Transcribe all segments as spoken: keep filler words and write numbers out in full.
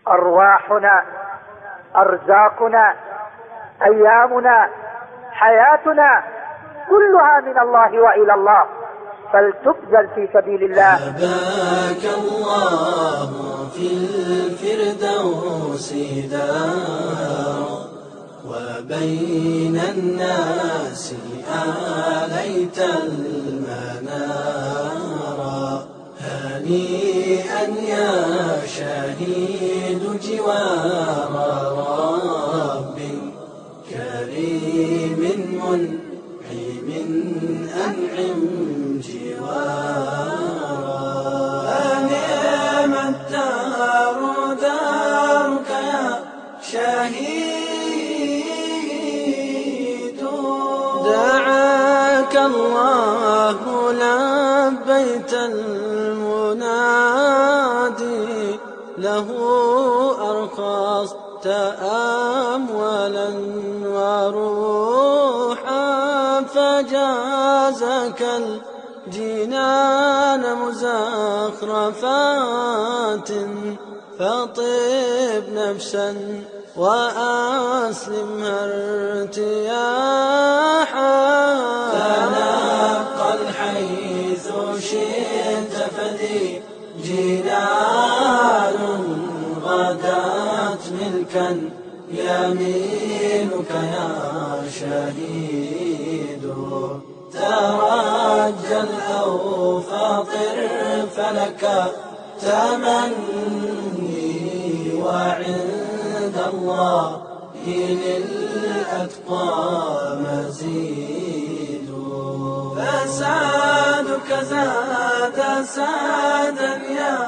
أرواحنا، أرزاقنا، أيامنا، حياتنا كلها من الله وإلى الله، فلتبذل في سبيل الله. أباك الله في الفردوس دار، وبين الناس آليت المنار. هنيئا يا شهيد جوار رب كريم منعم أنعم جوارا. نعم الدار دارك يا شهيد، دعاك الله لبيت المنادي، له أرخصت أموالا وروحا، فجازك الجنان مزخرفات، فطب نفسا وأسلمها ارتياحا. تنقل حيث شئت فذي جنان، غدات ملكا يمينك يا شهيد. ترجل أو فاطر فلك تمني، وعند الله للأتقى مزيد. فسعدك زاد سعدا يا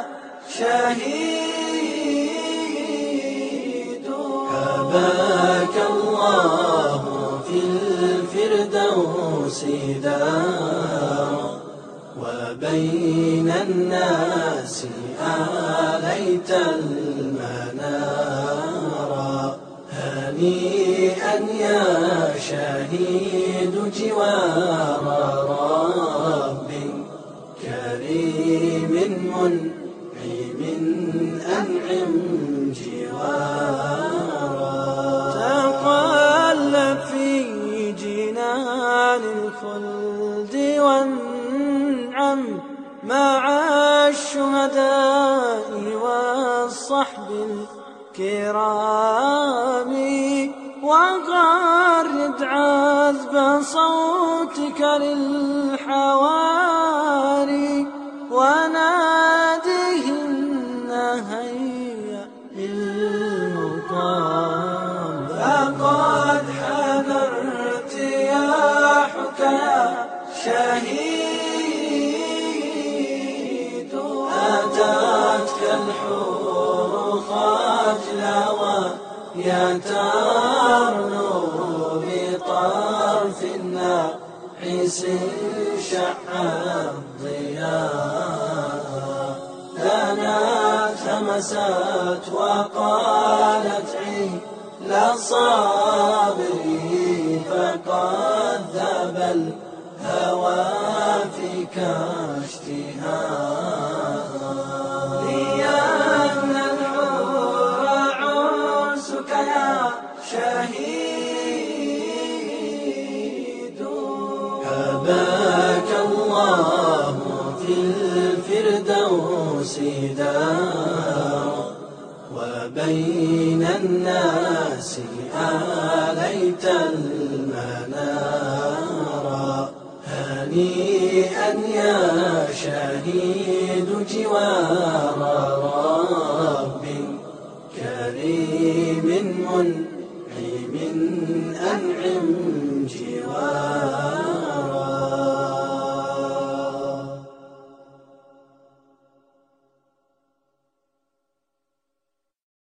شهيد. حباك الله في الفردوس دار، وبين الناس آليت المنار. هنيئا يا شهيد جوار رب كريم منعم أنعم جوارا. تقلب في جنان الخلد وانعم مع الشهداء والصحب الكرام، وغرد عذب صوتك للحواري، وناديهن هيا للمقام. فقد حضرت ارتياحك يا شهيد، أتتك الحور خجلا ويترنو بطرف الناحس شع الضياء. دنت همست وقالت عيل صابري، فقد ذاب الهوى فيك اشتهاء. لأن الحور عرسك يا شهيد. حباك الله في الفردوس دار، وبين الناس آليت المنار. هنيئا يا شهيد جوار رب كريم منعم أنعم جوارا.